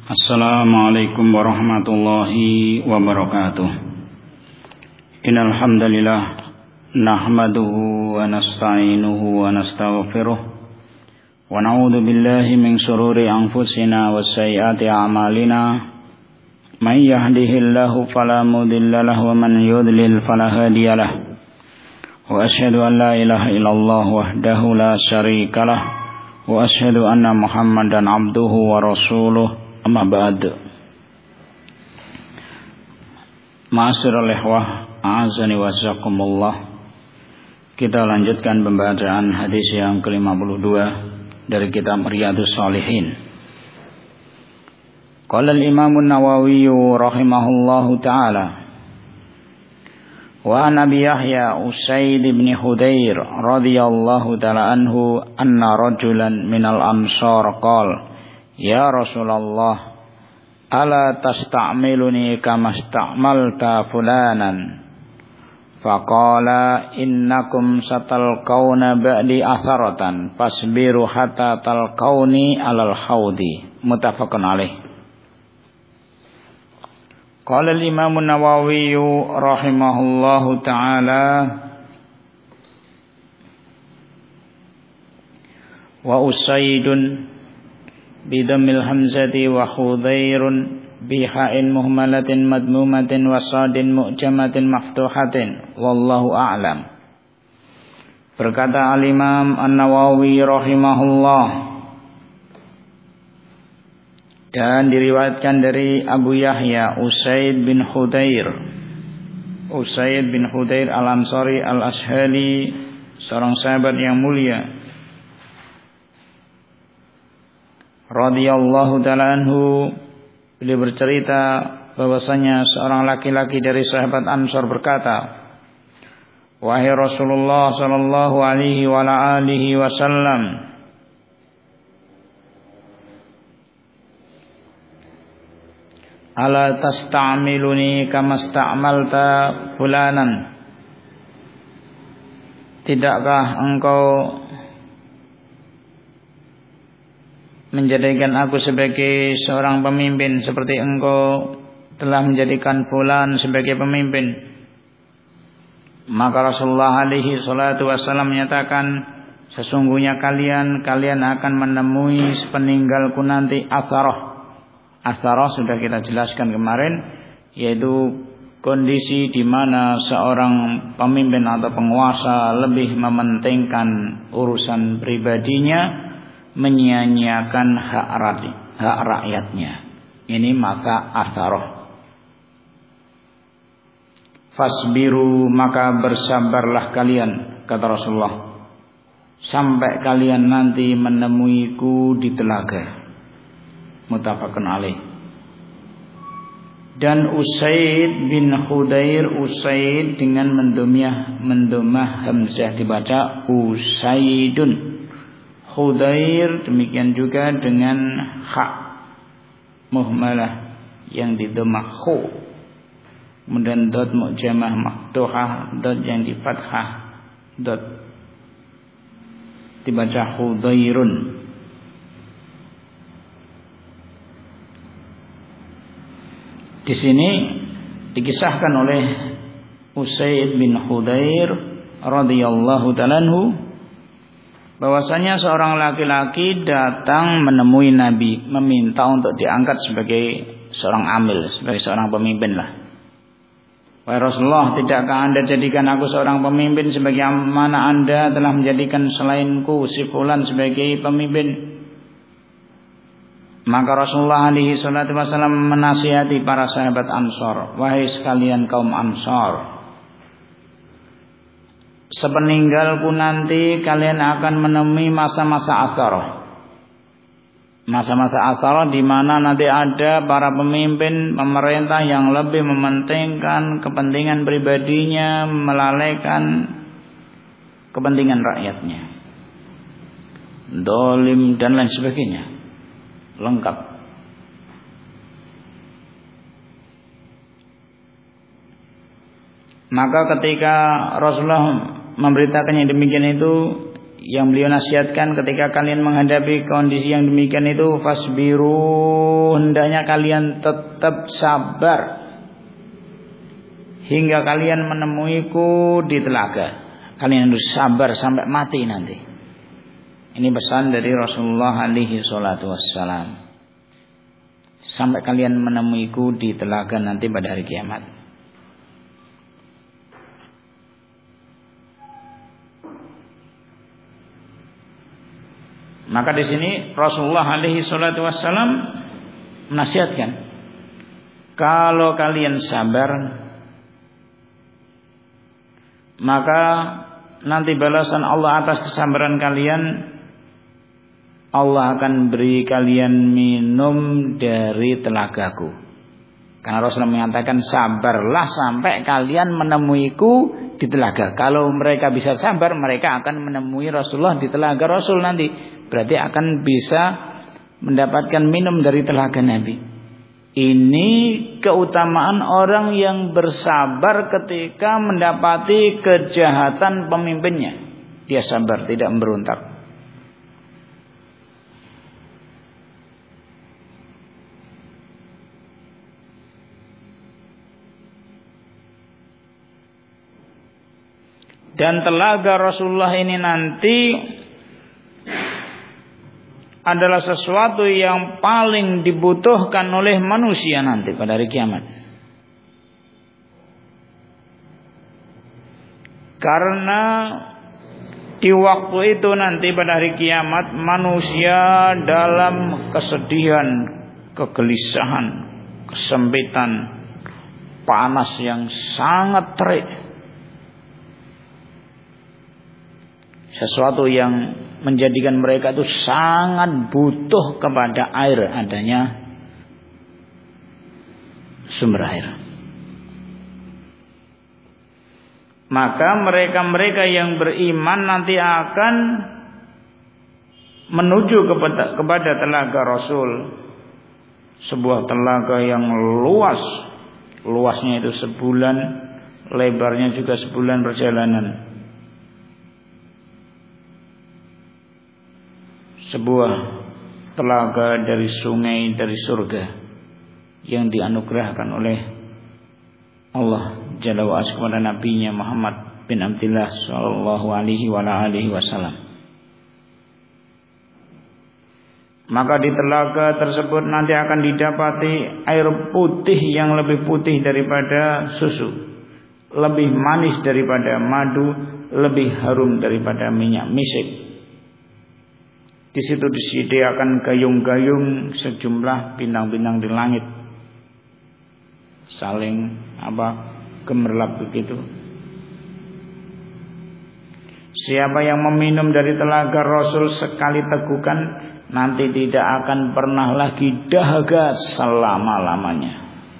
Assalamualaikum warahmatullahi wabarakatuh. Innal hamdalillah nahmaduhu wa nasta'inuhu wa nastaghfiruh wa na'udzu billahi min shururi anfusina wa sayyiati a'malina. May yahdihillahu fala mudilla lahu wa man yudlil fala hadiyalah. Wa asyhadu an la ilaha illallah wahdahu la syarikalah wa asyhadu anna Muhammadan abduhu wa rasuluh. Amma ba'd. Ma'asyiral ikhwah, a'azani wa jazakumullah. Kita lanjutkan pembacaan hadis yang ke-52 dari kitab Riyadhus Shalihin. Qala al-Imam an-Nawawi rahimahullahu ta'ala wa an Abi Yahya Usaid bin Hudayr radhiyallahu ta'ala anhu anna rajulan minal ansar qala ya Rasulullah, ala tasta'miluni kama sta'malta fulanan. Faqala innakum satalqawna ba'di atharatan fasbiru hatta talqawni alal haudi. Muttafaqun alaih. Qala al-Imam an-Nawawi rahimahullahu ta'ala wa Usaidun bidamil hamzati wa Khudairun biha'in muhmalatin madmumatin wa sadin mu'jamatin maftuhatin wallahu a'lam. Berkata al-Imam An-Nawawi rahimahullah, dan diriwayatkan dari Abu Yahya Usaid bin Hudayr Al-Ansari Al-Ashhali, seorang sahabat yang mulia radhiyallahu ta'ala anhu. Beliau bercerita bahwasanya seorang laki-laki dari sahabat Ansar berkata, wahai Rasulullah sallallahu alaihi wa alihi wasallam, ala tasta'miluni kama sta'malta fulanan. Tidakkah engkau menjadikan aku sebagai seorang pemimpin seperti engkau telah menjadikan fulan sebagai pemimpin? Maka Rasulullah alaihi salatu wasallam menyatakan, sesungguhnya kalian akan menemui sepeninggalku nanti atharah. Atharah sudah kita jelaskan kemarin, yaitu kondisi di mana seorang pemimpin atau penguasa lebih mementingkan urusan pribadinya, menyia-nyiakan hak rakyatnya. Ini maka atharah. Fasbiru, maka bersabarlah kalian, kata Rasulullah, sampai kalian nanti menemuiku di telaga. Muttafaqun alaih. Dan Usaid bin Hudayr, Usaid dengan mendomah hamzah dibaca Usaidun. Khudair demikian juga dengan hak muhmalah yang didomah khu, kemudian dot mu'jamah maftuhah, dot yang di fathah, dot dibaca Khudairun. Di sini dikisahkan oleh Usaid bin Hudayr radhiyallahu ta'ala anhu bahwasanya seorang laki-laki datang menemui Nabi, meminta untuk diangkat sebagai seorang amil, sebagai seorang pemimpin lah. Wahai Rasulullah, tidakkah Anda jadikan aku seorang pemimpin sebagaimana Anda telah menjadikan selainku si fulan sebagai pemimpin? Maka Rasulullah alaihi salatu wasallam menasihati para sahabat Ansar, wahai sekalian kaum Ansar, sepeninggalku nanti kalian akan menemui masa-masa asarah. Masa-masa asarah di mana nanti ada para pemimpin pemerintah yang lebih mementingkan kepentingan pribadinya, melalaikan kepentingan rakyatnya, dolim dan lain sebagainya. Lengkap. Maka ketika Rasulullah memberitakan yang demikian itu, yang beliau nasihatkan ketika kalian menghadapi kondisi yang demikian itu, fasbiru, hendaknya kalian tetap sabar hingga kalian menemuiku di telaga. Kalian harus sabar sampai mati nanti. Ini pesan dari Rasulullah alaihi salatu wassalam. Sampai kalian menemuiku di telaga nanti pada hari kiamat. Maka di sini Rasulullah alaihi salatu wassalam menasihatkan, kalau kalian sabar, maka nanti balasan Allah atas kesabaran kalian, Allah akan beri kalian minum dari telagaku. Karena Rasulullah mengatakan, sabarlah sampai kalian menemuiku di telaga. Kalau mereka bisa sabar, mereka akan menemui Rasulullah di telaga Rasul nanti. Berarti akan bisa mendapatkan minum dari telaga Nabi. Ini keutamaan orang yang bersabar ketika mendapati kejahatan pemimpinnya. Dia sabar, tidak memberontak. Dan telaga Rasulullah ini nanti adalah sesuatu yang paling dibutuhkan oleh manusia nanti pada hari kiamat. Karena di waktu itu nanti pada hari kiamat manusia dalam kesedihan, kegelisahan, kesempitan, panas yang sangat terik. Sesuatu yang menjadikan mereka itu sangat butuh kepada air, adanya sumber air. Maka mereka-mereka yang beriman nanti akan menuju kepada telaga Rasul, sebuah telaga yang luas, luasnya itu sebulan, lebarnya juga sebulan perjalanan. Sebuah telaga dari sungai dari surga yang dianugerahkan oleh Allah Jalla wa Ala kepada Nabi-Nya Muhammad bin Abdullah sallallahu alaihi wasallam. Maka di telaga tersebut nanti akan didapati air putih yang lebih putih daripada susu, lebih manis daripada madu, lebih harum daripada minyak misik. Di situ disediakan gayung-gayung sejumlah bintang-bintang di langit, saling gemerlap begitu. Siapa yang meminum dari telaga Rasul sekali tegukan, nanti tidak akan pernah lagi dahaga selama-lamanya.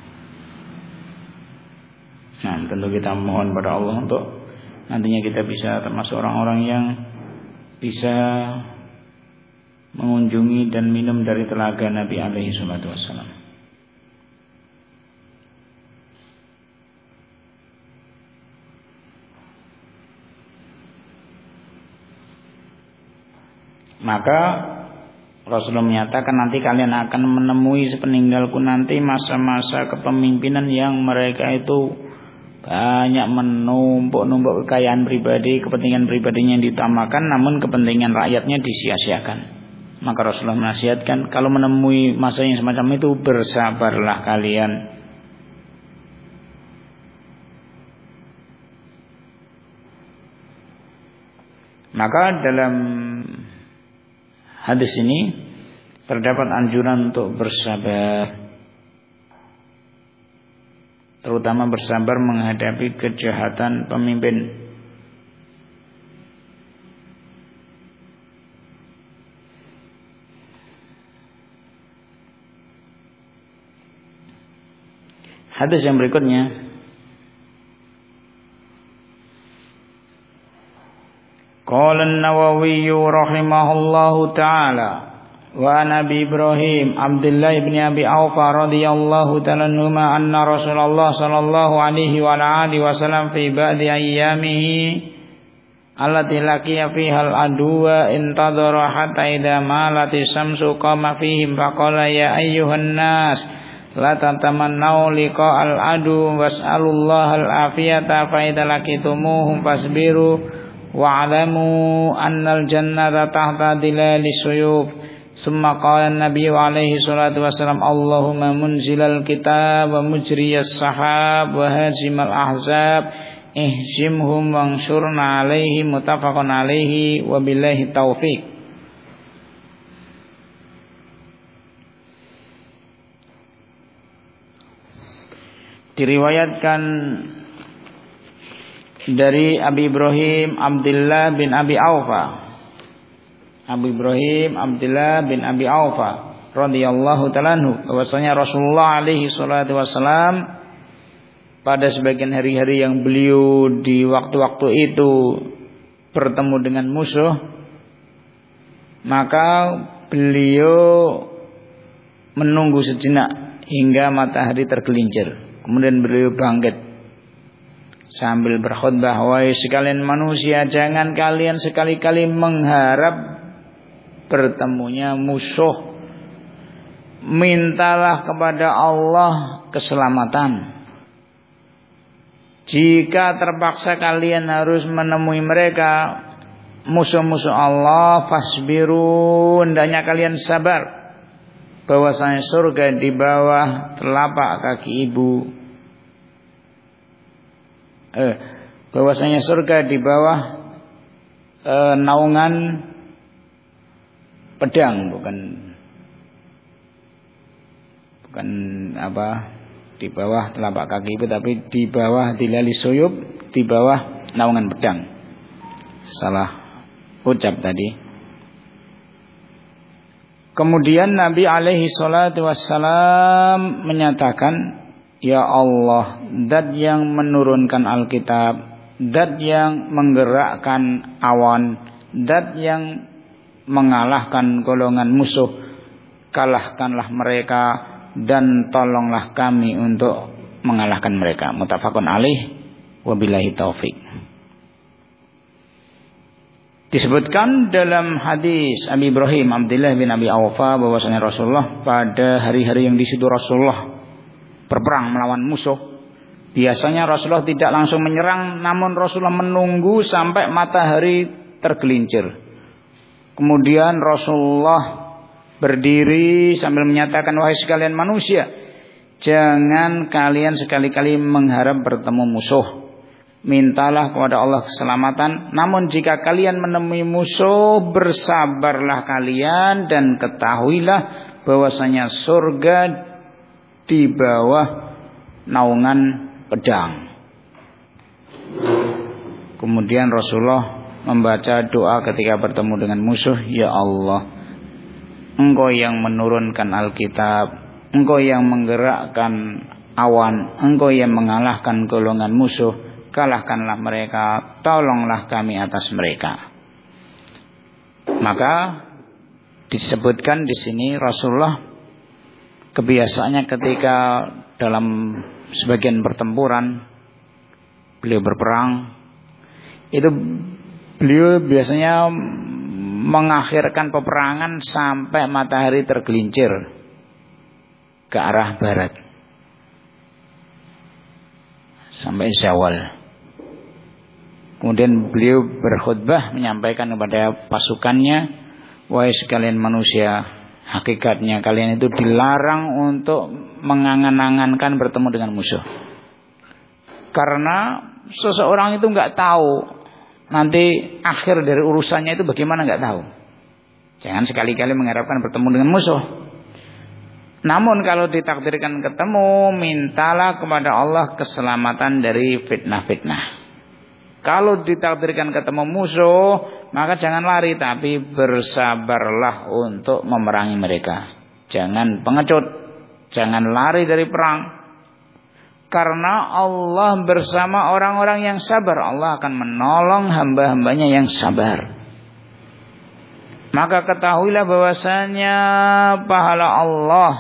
Nah, tentu kita mohon pada Allah untuk nantinya kita bisa termasuk orang-orang yang bisa mengunjungi dan minum dari telaga Nabi alaihi salatu wassalam. Maka Rasulullah menyatakan nanti kalian akan menemui sepeninggalku nanti masa-masa kepemimpinan yang mereka itu banyak menumpuk kekayaan pribadi, kepentingan pribadinya yang ditamakan, namun kepentingan rakyatnya disia-siakan. Maka Rasulullah menasihatkan, kalau menemui masa yang semacam itu, bersabarlah kalian. Maka dalam hadis ini terdapat anjuran untuk bersabar, terutama bersabar menghadapi kejahatan pemimpin. Hadis yang berikutnya, qala an-Nawawi rahimahullahu taala wa Nabi Ibrahim Abdullah bin Abi Aufa radhiyallahu ta'ala anhuma anna Rasulullah sallallahu alaihi wa alihi wasallam fi ba'di ayyamihi allati laqiya fiha al-aduwa intadhara hatta idza malati syamsu qama fihim faqala ya ayyuhan nas la tatamannau liqa al-adu was'alullaha al-afiyata fa idza laqitumuhum fasbiru wa'lamu annal jannata tahta dhilali suyuf. Summa qala an-nabiy alaihi salatu wassalam Allahumma munzilal kitab wa mujriyas sahab wa hazimal ahzab ihzimhum wansurna alaihim. Muttafaqun alaihi wa billahi taufiq. Diriwayatkan dari Abi Ibrahim Abdullah bin Abi Aufa, Abu Ibrahim Abdullah bin Abi Aufa radhiyallahu ta'ala anhu, bahwasanya Rasulullah alaihi salatu wasalam pada sebagian hari-hari yang beliau di waktu-waktu itu bertemu dengan musuh, maka beliau menunggu sejenak hingga matahari tergelincir, kemudian beliau bangkit sambil berkhutbah, wahai sekalian manusia, jangan kalian sekali-kali mengharap bertemunya musuh. Mintalah kepada Allah keselamatan. Jika terpaksa kalian harus menemui mereka, musuh-musuh Allah, fasbiru, hendaknya kalian sabar. Bahwasanya surga di bawah telapak kaki ibu. Bahwasanya surga di bawah naungan pedang, bukan apa, di bawah telapak kaki ibu, tapi di bawah dilali suyub, di bawah naungan pedang. Salah ucap tadi. Kemudian Nabi alaihi salatu wassalam menyatakan, ya Allah, zat yang menurunkan Alkitab, zat yang menggerakkan awan, zat yang mengalahkan golongan musuh, kalahkanlah mereka dan tolonglah kami untuk mengalahkan mereka. Muttafaqun alaih wa billahi taufik. Disebutkan dalam hadis Abi Ibrahim Abdullah bin Abi Aufa bahwasanya Rasulullah pada hari-hari yang di situ Rasulullah berperang melawan musuh. Biasanya Rasulullah tidak langsung menyerang, namun Rasulullah menunggu sampai matahari tergelincir. Kemudian Rasulullah berdiri sambil menyatakan, wahai sekalian manusia, jangan kalian sekali-kali mengharap bertemu musuh. Mintalah kepada Allah keselamatan. Namun jika kalian menemui musuh, bersabarlah kalian dan ketahuilah bahwasanya surga di bawah naungan pedang. Kemudian Rasulullah membaca doa ketika bertemu dengan musuh, ya Allah, Engkau yang menurunkan Alkitab, Engkau yang menggerakkan awan, Engkau yang mengalahkan golongan musuh, kalahkanlah mereka, tolonglah kami atas mereka. Maka disebutkan di sini Rasulullah kebiasaannya ketika dalam sebagian pertempuran beliau berperang, itu beliau biasanya mengakhirkan peperangan sampai matahari tergelincir ke arah barat, sampai zawal. Kemudian beliau berkhutbah menyampaikan kepada pasukannya, wahai sekalian manusia, hakikatnya kalian itu dilarang untuk mengangan-angankan bertemu dengan musuh. Karena seseorang itu nggak tahu nanti akhir dari urusannya itu bagaimana, nggak tahu. Jangan sekali-kali mengharapkan bertemu dengan musuh. Namun kalau ditakdirkan ketemu, mintalah kepada Allah keselamatan dari fitnah-fitnah. Kalau ditakdirkan ketemu musuh, maka jangan lari, tapi bersabarlah untuk memerangi mereka. Jangan pengecut, jangan lari dari perang. Karena Allah bersama orang-orang yang sabar. Allah akan menolong hamba-hambanya yang sabar. Maka ketahuilah bahwasanya pahala Allah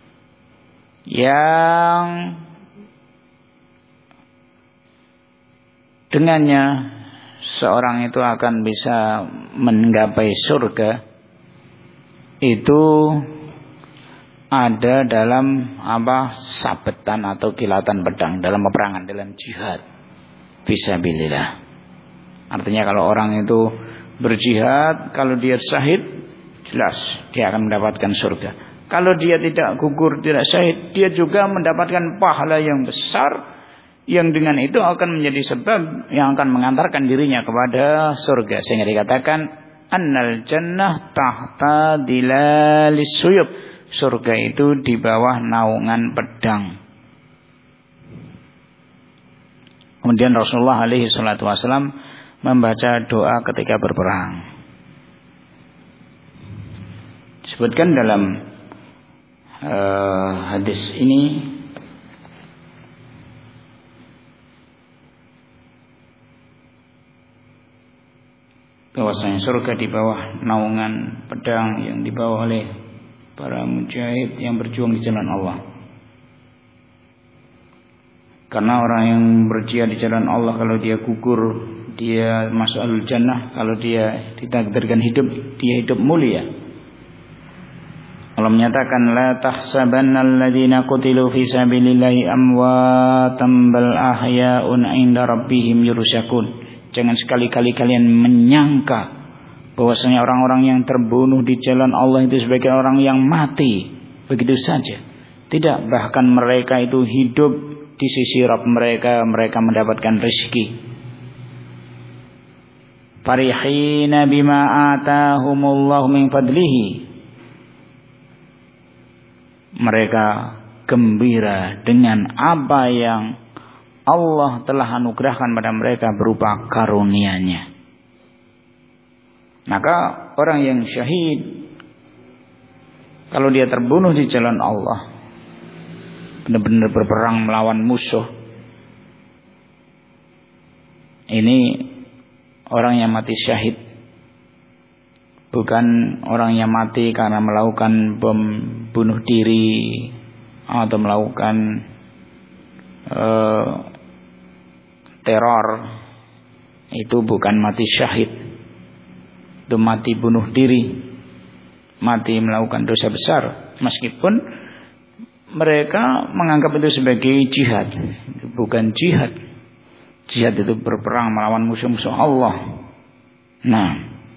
yang dengannya seorang itu akan bisa menggapai surga itu ada dalam sabetan atau kilatan pedang dalam peperangan, dalam jihad fisabilillah. Artinya kalau orang itu berjihad, kalau dia syahid, jelas dia akan mendapatkan surga. Kalau dia tidak gugur, tidak syahid, dia juga mendapatkan pahala yang besar, yang dengan itu akan menjadi sebab yang akan mengantarkan dirinya kepada surga. Sehingga dikatakan annal jannah tahta dilalis suyub. Surga itu di bawah naungan pedang. Kemudian Rasulullah alaihi salatu wasallam membaca doa ketika berperang. Disebutkan dalam hadis ini bahwasanya surga di bawah naungan pedang yang dibawa oleh para mujahid yang berjuang di jalan Allah. Karena orang yang berjihad di jalan Allah, kalau dia gugur, dia masuk al-jannah. Kalau dia ditakdirkan hidup, dia hidup mulia. Allah menyatakan la tahsabannal ladzina qutilu fi sabilillahi amwatan bal ahya'un 'inda rabbihim yurzaqun. Jangan sekali-kali kalian menyangka bahwasanya orang-orang yang terbunuh di jalan Allah itu sebagai orang yang mati begitu saja. Tidak, bahkan mereka itu hidup di sisi Rabb mereka, mereka mendapatkan rezeki. Farihina bima atahumullahu min fadlihi. Mereka gembira dengan apa yang Allah telah anugerahkan pada mereka berupa karunia-Nya. Maka orang yang syahid, kalau dia terbunuh di jalan Allah, benar-benar berperang melawan musuh, ini orang yang mati syahid, bukan orang yang mati karena melakukan bom bunuh diri atau melakukan teror. Itu bukan mati syahid, itu mati bunuh diri, mati melakukan dosa besar. Meskipun mereka menganggap itu sebagai jihad, itu bukan jihad. Jihad itu berperang melawan musuh-musuh Allah. Nah,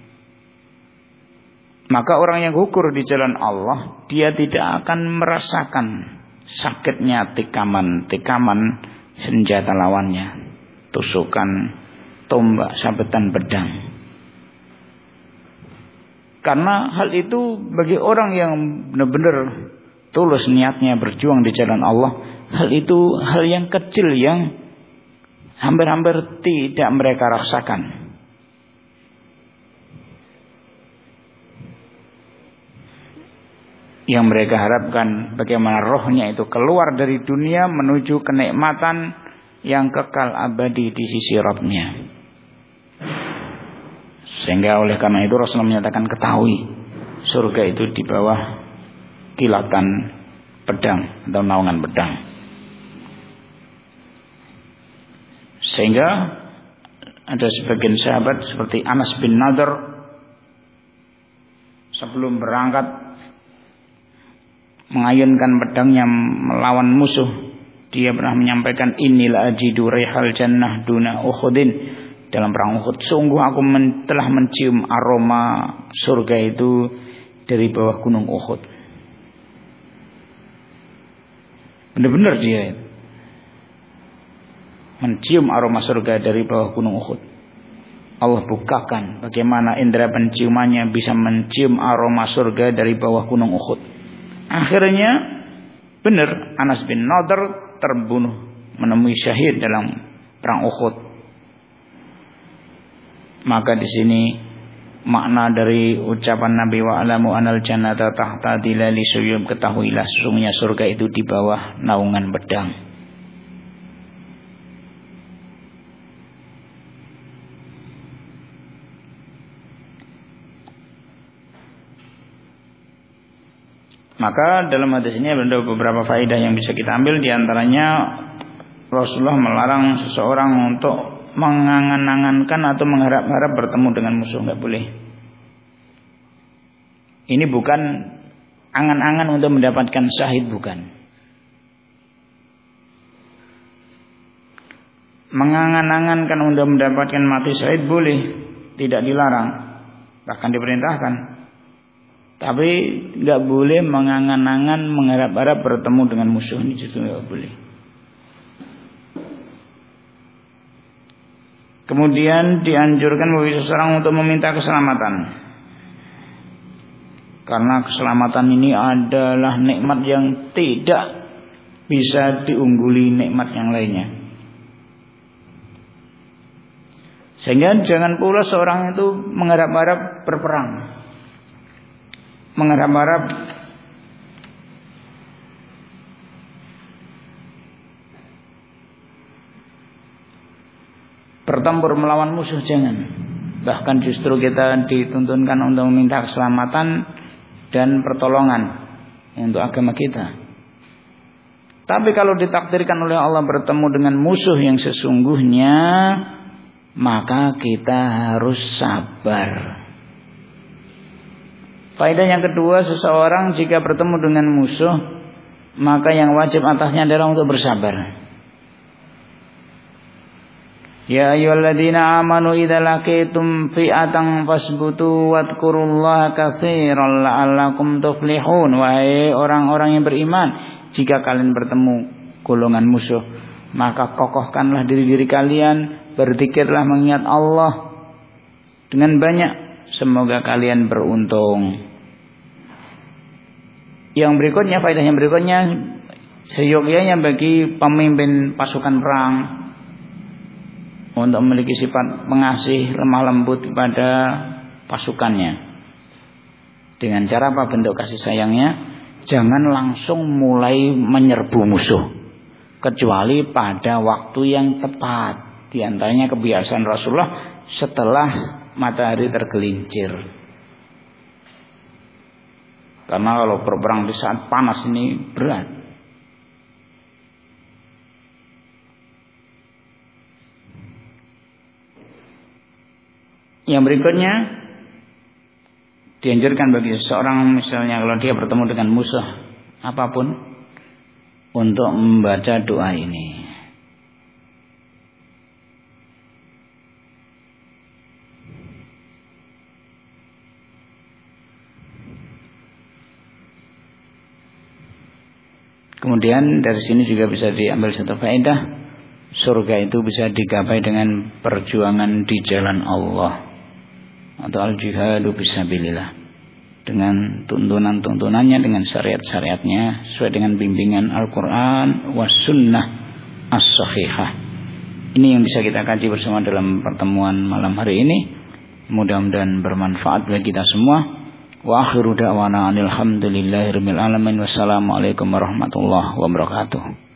maka orang yang gugur di jalan Allah, dia tidak akan merasakan sakitnya tikaman senjata lawannya, tusukan tombak, sabetan pedang. Karena hal itu bagi orang yang benar-benar tulus niatnya berjuang di jalan Allah, hal itu hal yang kecil yang hampir-hampir tidak mereka rasakan. Yang mereka harapkan bagaimana rohnya itu keluar dari dunia menuju kenikmatan yang kekal abadi di sisi Rabb-Nya. Sehingga oleh karena itu Rasulullah menyatakan, ketahui surga itu di bawah kilatan pedang atau naungan pedang. Sehingga ada sebagian sahabat seperti Anas bin Nadhr, sebelum berangkat mengayunkan pedangnya melawan musuh, dia pernah menyampaikan, innila ajidu rihal jannah duna Uhudin. Dalam perang Uhud, sungguh aku telah mencium aroma surga itu dari bawah gunung Uhud. Benar-benar dia mencium aroma surga dari bawah gunung Uhud. Allah bukakan bagaimana indera penciumannya bisa mencium aroma surga dari bawah gunung Uhud. Akhirnya benar, Anas bin Nadhr terbunuh, menemui syahid dalam perang Uhud. Maka di sini makna dari ucapan Nabi wa alamu anal jannata tahta dilali suyub, ketahuilah sesungguhnya surga itu di bawah naungan pedang. Maka dalam hadis ini ada beberapa faedah yang bisa kita ambil. Di antaranya Rasulullah melarang seseorang untuk mengangan-angankan atau mengharap-harap bertemu dengan musuh, enggak boleh. Ini bukan angan-angan untuk mendapatkan syahid, bukan. Mengangan-angankan untuk mendapatkan mati syahid boleh, tidak dilarang, bahkan diperintahkan. Tapi enggak boleh mengangan-angan mengharap-harap bertemu dengan musuh, ini justru enggak boleh. Kemudian dianjurkan bagi seseorang untuk meminta keselamatan. Karena keselamatan ini adalah nikmat yang tidak bisa diungguli nikmat yang lainnya. Sehingga jangan pula seorang itu mengharap-harap berperang, mengharap-harap bertempur melawan musuh, jangan. Bahkan justru kita dituntunkan untuk meminta keselamatan dan pertolongan untuk agama kita. Tapi kalau ditakdirkan oleh Allah bertemu dengan musuh yang sesungguhnya, maka kita harus sabar. Faedah yang kedua, seseorang jika bertemu dengan musuh, maka yang wajib atasnya adalah untuk bersabar. Ya ayyuhalladzina amanu idza laqitum fi'atan fasbutu wadhkurullaha katsiran la'allakum tuflihun. Wahai orang-orang yang beriman, jika kalian bertemu golongan musuh, maka kokohkanlah diri-diri kalian, berzikirlah mengingat Allah dengan banyak, semoga kalian beruntung. Yang berikutnya, faedah yang berikutnya, seyogyanya bagi pemimpin pasukan perang untuk memiliki sifat pengasih, lemah lembut kepada pasukannya. Dengan cara apa bentuk kasih sayangnya? Jangan langsung mulai menyerbu musuh, kecuali pada waktu yang tepat. Di antaranya kebiasaan Rasulullah setelah matahari tergelincir. Karena kalau berperang di saat panas ini berat. Yang berikutnya, dianjurkan bagi seseorang misalnya kalau dia bertemu dengan musuh apapun, untuk membaca doa ini. Kemudian dari sini juga bisa diambil satu faedah, surga itu bisa digapai dengan perjuangan di jalan Allah, atau al-jihadu fisabilillah, dengan tuntunan-tuntunannya, dengan syariat-syariatnya sesuai dengan bimbingan Al-Quran was sunnah as-sahihah. Ini yang bisa kita kaji bersama dalam pertemuan malam hari ini. Mudah-mudahan bermanfaat bagi kita semua. Wa akhiru da'wana alhamdulillahirabbil alamin. Wassalamualaikum warahmatullahi wabarakatuh.